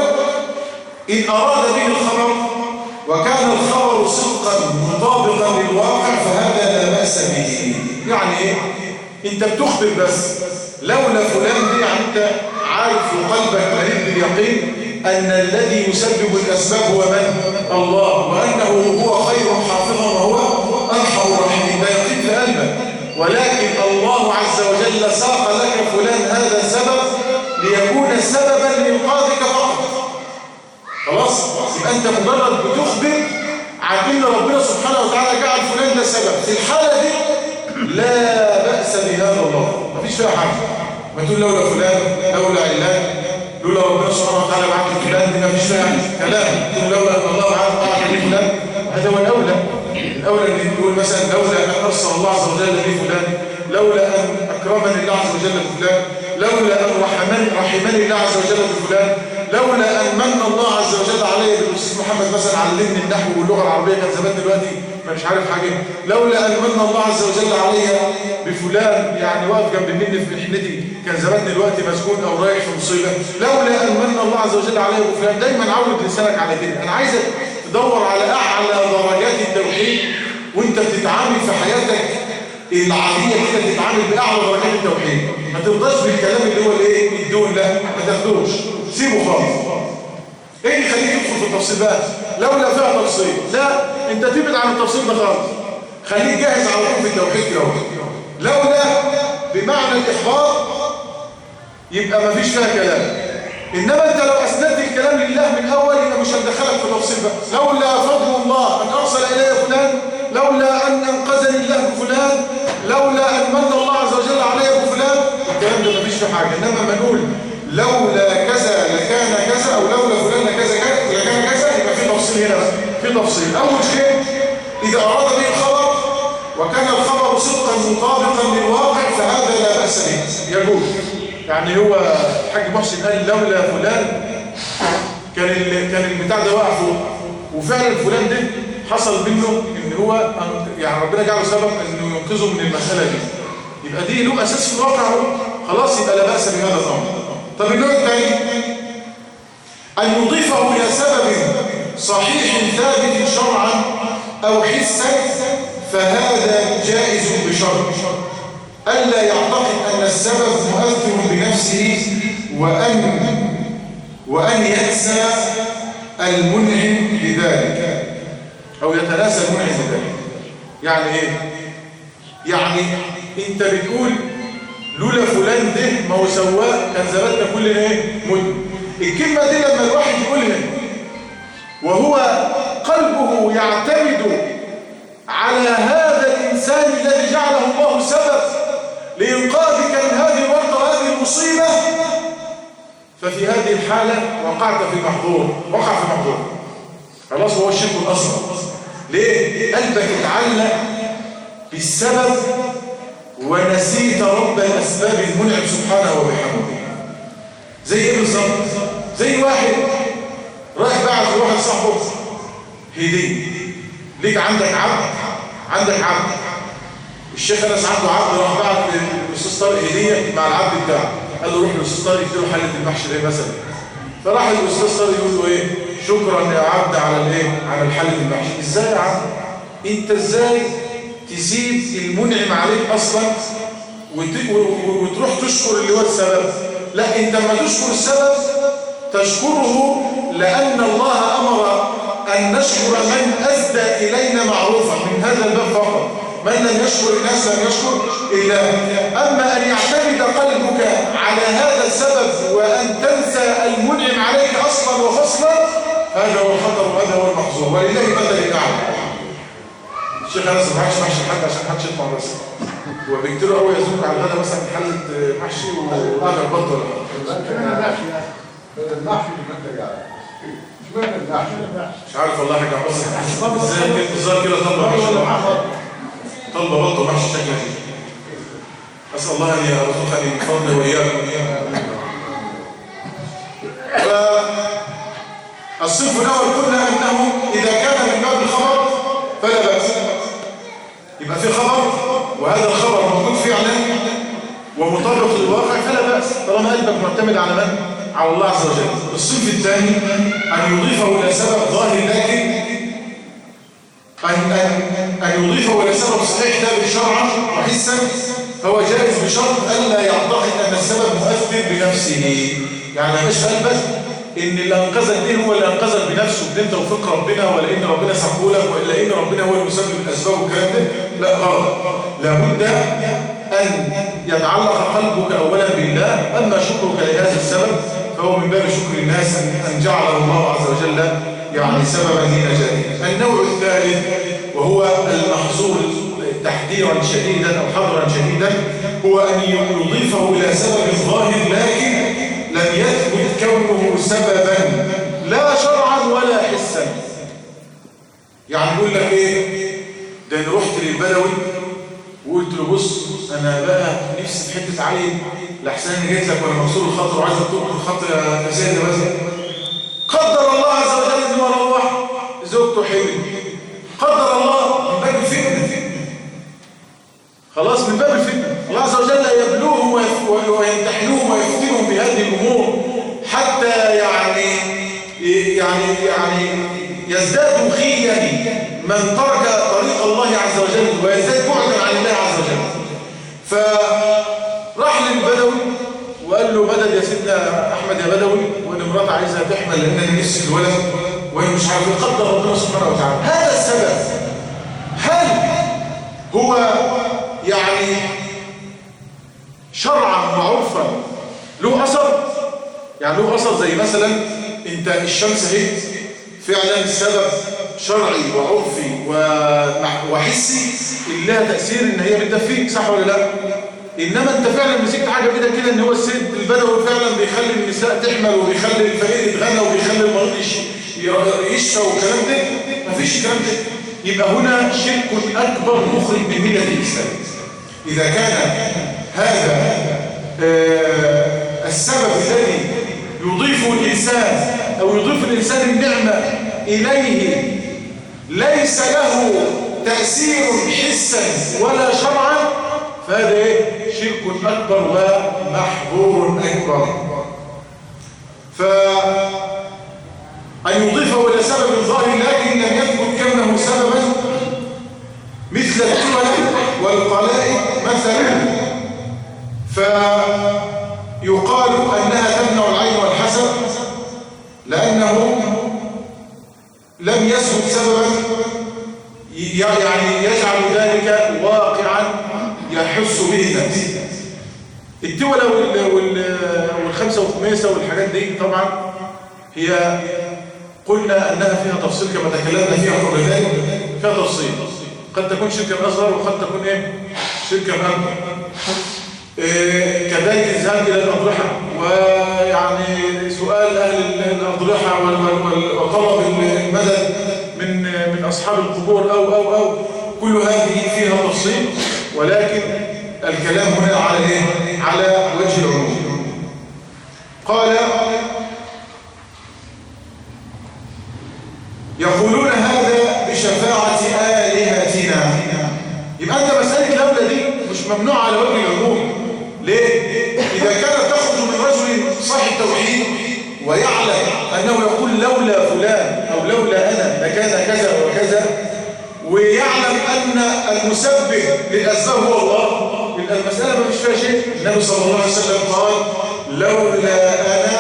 إن أراد به الخبر وكان الخبر صدقا مطابقا للواقع فهذا لا بأس به. يعني إيه؟ أنت بتخبر بس لولا فلان دي، يعني أنت عارف في قلبك مريض باليقين أن الذي يسبب الأسباب هو من؟ الله، وأنه هو خير حافظا وهو أرحم الراحمين، لا يقين في قلبك. ولكن الله عز وجل ساق لك فلان هذا السبب ليكون سببا لإنقاذك فقط. خلاص؟ يبقى أنت مجرد بتخبر عن أن ربنا سبحانه وتعالى جعل فلان ده سبب. في الحالة دي لا بأس بهذا الله، مفيش فيها حاجة. ما تقول لولا فلان، لولا علان، لولا ربنا سبحانه وتعالى بعت فلان، دي مفيش فيها كلام. تقول لولا ان الله بعت فلان، هذا هو الاولى ان تقول مثلا لولا ان ارسل الله عز وجل لي فلان، لولا ان اكرمني الله عز وجل بفلان، لولا ان رحمني الله عز وجل بفلان، لولا ان من الله عز وجل علي بالاستاذ محمد مثلا علمني النحو واللغه العربيه كان زمان دلوقتي مش عارف حاجه، لولا ان من الله عز وجل علي بفلان يعني واقف جنب مني في محنتي كان زمان دلوقتي مسجون او رايح في مصيبه، لولا ان من الله عز وجل علي بفلان. دايما عود لسانك على كده. انا عايزك تدور على اعلى درجات التوحيد وانت بتتعامل في حياتك العاديه كده، تتعامل باعلى درجات التوحيد. ما ترضاش بالكلام اللي هو الايه الدون، لا ما تاخدوش، سيبه خالص. ايه اللي يخليك تدخل في التفصيل بقى؟ لولا فيها تفصيل، لا انت تبعد عن التفصيل ده خالص، خليك جاهز على طول في التوحيد كده. لولا بمعنى الاحباط يبقى ما فيش فيها كلام، انما انت لو اسندت الكلام لله من اول يبقى مش هندخلك في التفصيل بقى. لولا فضل الله ان ارسل الي فلان، لولا ان انقذني الله بفلان، لولا ان من الله عز وجل علي بفلان، الكلام ده ما فيش فيه حاجه. انما ما نقول لولا كذا لكان كذا، او لولا فلان لكذا لكان كذا، يبقى في تفصيل هنا بقى. في تفصيل. اول شيء اذا اراد به الخبر وكان الخبر صدقا مطابقا للواقع فهذا لا باس به، يجوز. يعني هو الحاج محسن قال لولا فلان كان البتاع ده واقع فوق، وفعلا فلان ده حصل منه ان هو يعني ربنا جعله سبب انه ينقذه من المساله دي، يبقى دي له اساس في الواقع خلاص، يبقى لا باس بهذا الامر. طب النوع الثاني ان يضيفه الى سبب صحيح ثابت شرعا او حسا، فهذا جائز بشرط الا يعتقد ان السبب مؤثر بنفسه وان ينسى المنعم بذلك او يتناسى المنعم بذلك. يعني ايه؟ يعني انت بتقول لولا فلان ده ما هو سواء كان زماننا كلنا ايه؟ مدن. الكلمه دي لما الواحد يقولها وهو قلبه يعتمد على هذا الانسان الذي جعله الله سبب لإنقاذك من هذه الورطة وهذه المصيبة، ففي هذه الحالة وقعت في محظور، وقع في محظور خلاص، هو الشرك الأصغر. ليه؟ قلبك اتعلق بالسبب ونسيت رب الأسباب المنعم سبحانه وبحمده. زي ايه بالظبط؟ زي واحد رايح بعت لواحد صاحبه هدية، ليك عندك عبد الشيخ انس عنده عبد، راح بعت للاستاذ طارق هديه مع العبد بتاعه، قال له روح للاستاذ طارق اديله حله المحشي ده مثلا. فراح الاستاذ طارق يقول له ايه؟ شكرا يا عبد على الايه؟ على الحله المحشي. ازاي يا عبد؟ انت ازاي تسيب المنعم عليك اصلا وتروح تشكر اللي هو السبب؟ لا، انت لما تشكر السبب تشكره لان الله امر ان نشكر من اسدى الينا معروفا من هذا الباب فقط. من لم يشكر الناس لم يشكر الله. أما أن يعتمد قلبك على هذا السبب وأن تنسى المنعم عليك أصلا وفصلا، هذا هو الخطر وهذا هو المحظور، ولله مثل الأعلى. الشيخ أنس ما عادش محشي حد عشان حدش يطمع بس، هو بيكتير قوي يزوك على الغدا مثلا حلة محشي وقاعد البط ولا المحشي اللي قاعد مش عارف والله حاجة بس ازاي الظاهر كده طلبة بطه محشي شكلها كده. أسأل الله أن يرزقني من فضله وإياكم. فالصنف الأول قلنا أنه إذا كان من باب الخبر فلا بأس، يبقى في خبر وهذا الخبر موجود فعلا ومطابق للواقع فلا بأس، طالما قلبك معتمد على من؟ على الله عز وجل. الصنف الثاني أن يضيفه إلى سبب ظاهر لكن أن يضيفه إلى سبب صحيح ثابت شرعا وحسا، فهو جائز بشرط ألا يعتقد أن السبب مؤثر بنفسه. يعني مش قلبك إن اللي أنقذك دي هو اللي أنقذك بنفسه بدون توفيق ربنا، ولا إن ربنا سحبولك، ولا إن ربنا هو المسبب الأسباب والكلام ده. لا غلط، لابد أن يتعلق قلبك أولا بالله، أما شكرك لهذا السبب فهو من باب شكر الناس أن جعله الله عز وجل يعني سببا لنجاته. النوع الثالث وهو المحظور تحذيرا شديدا أو حظرا شديدا، هو أن يضيفه إلى سبب ظاهر لكن لم يثبت كونه سببا لا شرعا ولا حسا. يعني يقول لك ايه؟ ده انا رحت للبدوي وقلت له بص انا بقى نفسي في حته عين لحسن جيت لك وانا مكسور الخاطر وعايز اطلب الخط يا سيدي مثلا. قدر الله عز وجل ان اروح زوجته حلوه، قدر الله من باب الفتنه، خلاص من باب الفتنه الله عز وجل يبلوهم ويمتحنوهم ويفتنهم بهذه الامور حتى يعني يزداد خيا من ترك طريق الله عز وجل ويزداد بعدا عن الله عز وجل. فراح للبدوي وقال له مدد يا سيدنا احمد يا بدوي، وان امرأة عايزها تحمل لان انا نفسي الولد وهي مش عارف يقدر ربنا سبحانه وتعالى. هذا السبب هل هو يعني شرعا وعرفا له اثر؟ يعني له اثر زي مثلا انت الشمس اهي فعلا سبب شرعي وعرفي وحسي اللي لها تاثير ان هي بتدفيك، صح ولا لا؟ انما انت فعلا مسكت حاجه بايدك كده ان هو السيد البدوي فعلا بيخلي النساء تحمل وبيخلي الفقير يتغنى وبيخلي المريض يشفى والكلام ده، مفيش الكلام ده. يبقى هنا شرك اكبر مخرج من مله الاسلام. اذا كان هذا السبب الذي يضيفه الإنسان أو يضيف الإنسان النعمة إليه ليس له تأثير حسا ولا شرعا، فهذا شرك أكبر ومحظور أكبر. فأن يضيفه إلى سبب ظاهر لكن لم يثبت كونه سببا مثل التول والقلائد مثلا، فيقال أنها تمنع العين والحسد لأنه لم يثبت سببا يعني يجعل ذلك واقعا يحس به الناس. التولة والخمسة والخميسة والحاجات دي طبعا هي قلنا أنها فيها تفصيل كما تكلمنا فيها قبل ذلك، فيها تفصيل، قد تكون شركة أصغر وقد تكون شركة أكبر. كذلك الذهاب إلى الأضرحة ويعني سؤال أهل الأضرحة وطلب المدد من أصحاب القبور أو كل هذه فيها تفصيل، ولكن الكلام هنا على وجه العموم. قال يقولون هذا بشفاعة آلهتنا. يبقى أنت مسألة لولا دي مش ممنوع على وجه العموم. ليه؟ إذا كانت تخرج من رجل صاحب توحيد ويعلم أنه يقول لولا فلان أو لولا أنا لكان كذا وكذا، ويعلم أن المسبب للأسباب هو الله، المسألة ما فيش فيها شيء. النبي صلى الله عليه وسلم قال لولا أنا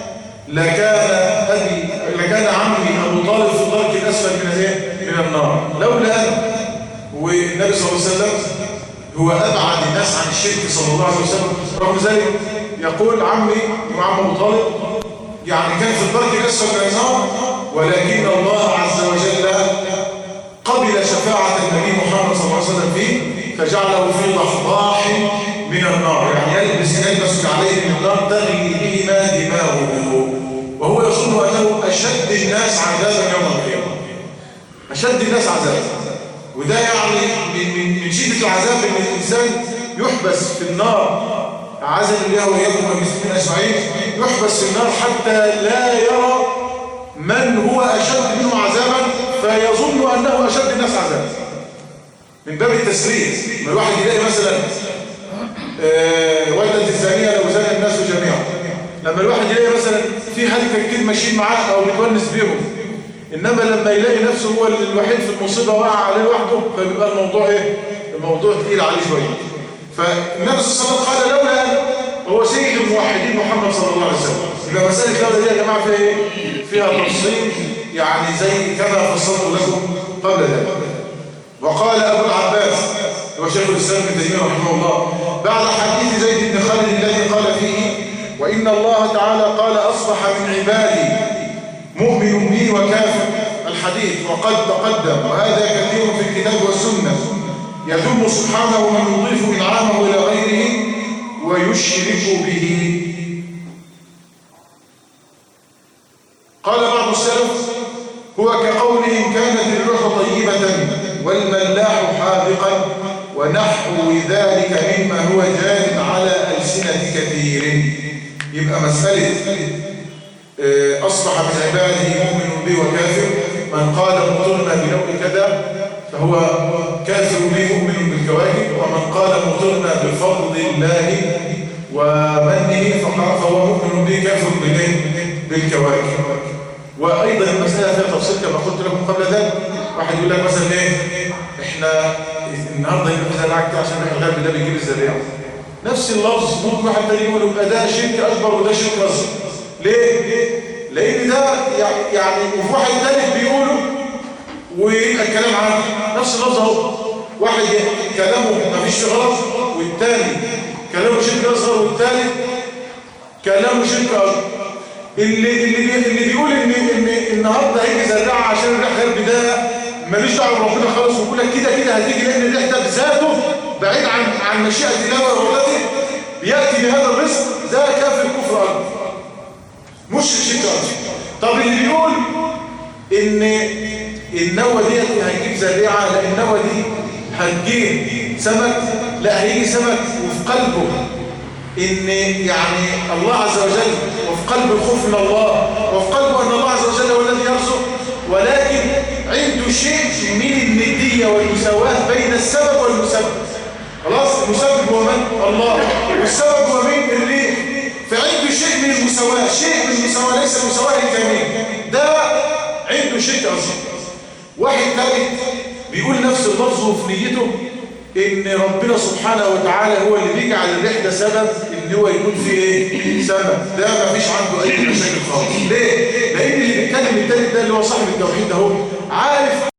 لكان عمي أبو طالب في الدرك الأسفل من النار، لولا أنا. والنبي صلى الله عليه وسلم هو أبعد الناس عن الشرك صلى الله عليه وسلم، رغم ذلك يقول عمي وعم أبو طالب يعني كان في الدرك الأسفل من النار، ولكن الله عز وجل قبل شفاعة النبي محمد صلى الله عليه وسلم فيه فجعله في ضحضاح من النار، يعني يلبس عليه من النار تغلي بهما دماغه، وهو يظن أنه أشد الناس عذابا يوم القيامة، أشد الناس عذابا. وده يعني من شدة العذاب ان الإنسان يحبس في النار، عزل الله وإياكم والمسلمين أجمعين، يحبس في النار حتى لا يرى من هو أشد منه عذابا فيظن أنه أشد الناس عذابا، من باب التسريع. ما الواحد يلاقي مثلا والدة الزانية لو زان الناس جميعا، لما الواحد يلاقي مثلا في هلكة كتير ماشيين معاه أو بيتونس بيهم، إنما لما يلاقي نفسه هو الوحيد في المصيبة وقع عليه لوحده فبيبقى الموضوع الموضوع تقيل عليه شوية. فالنبي صلى الله عليه وسلم قال لولا أنا، هو سيد الموحدين محمد صلى الله عليه وسلم. يبقى مسألة لولا دي يا جماعة فيها فيها تفصيل يعني زي كما فصلت لكم قبل ذلك. وقال أبو العباس هو شيخ الإسلام ابن تيمية رحمه الله بعد حديث زيد بن خالد الذي قال فيه وإن الله تعالى قال أصبح من عبادي مؤمن بي وكافر، الحديث وقد تقدم، وهذا كثير في الكتاب والسنة، يذم سبحانه من يضيف إنعامه إلى غيره ويشرك به. قال بعض السلف هو كقولهم كانت الروح طيبة والملاح حاذقا ونحو ذلك مما هو جار على ألسنة كثير. يبقى مسألة أصبح من عباده مؤمن به وكافر، من قال مطرنا بنوع كذا فهو كافر به مؤمن بالكواكب، ومن قال مطرنا بفضل الله ومنه فهو مؤمن به كافر بالكواكب. وأيضا المسألة فيها تفصيل كما قلت لكم قبل ذلك. واحد يقول لك مثلا احنا النهارده يبقى زرعك عشان الغرب ده بيجيب الزريعة، نفس اللفظ ممكن واحد تاني يقول يبقى ده شرك أكبر وده شرك أصغر. ليه؟ لأن ده يعني وفي واحد ثالث بيقوله ويبقى الكلام عنه نفس اللفظ اهو، واحد كلامه ما فيش غلط والتاني كلامه شرك أصغر والتالي كلامه شرك أكبر. اللي بيقول ان النهارده هيجي زرعه عشان الريح غرب ده ماليش دعوه بربنا خالص، ويقول لك كده هتيجي لان الريح ده بذاته بعيد عن مشيئه الله وارادته بياتي بهذا الرزق، ده كافر كفر اكبر مشرك شرك اكبر. طب اللي بيقول ان النوى دي هتجيب زريعه، لا النوى دي هتجيب سمك، لا هيجي سمك وفي قلبه ان يعني الله عز وجل وفي قلب الخوف من الله وفي قلبه ان الله عز وجل هو الذي يرزق، ولكن عنده شيء من الندية والمساواة بين السبب والمسبب. خلاص، المسبب هو من؟ الله، والسبب هو مين؟ الريح. فعنده شيء من المساواة، شيء من المساواة، ليس المساواة الكاملة، ده عنده شيء أصلا. واحد ثالث بيقول نفس اللفظ وفي نيته ان ربنا سبحانه وتعالى هو اللي بيجعل الريح ده سبب ان هو يكون فيه ايه؟ سبب. ده ما فيش عنده اي مشاكل خالص. ليه؟ لان اللي بيتكلم الثالث ده اللي هو صاحب التوحيد ده هو عارف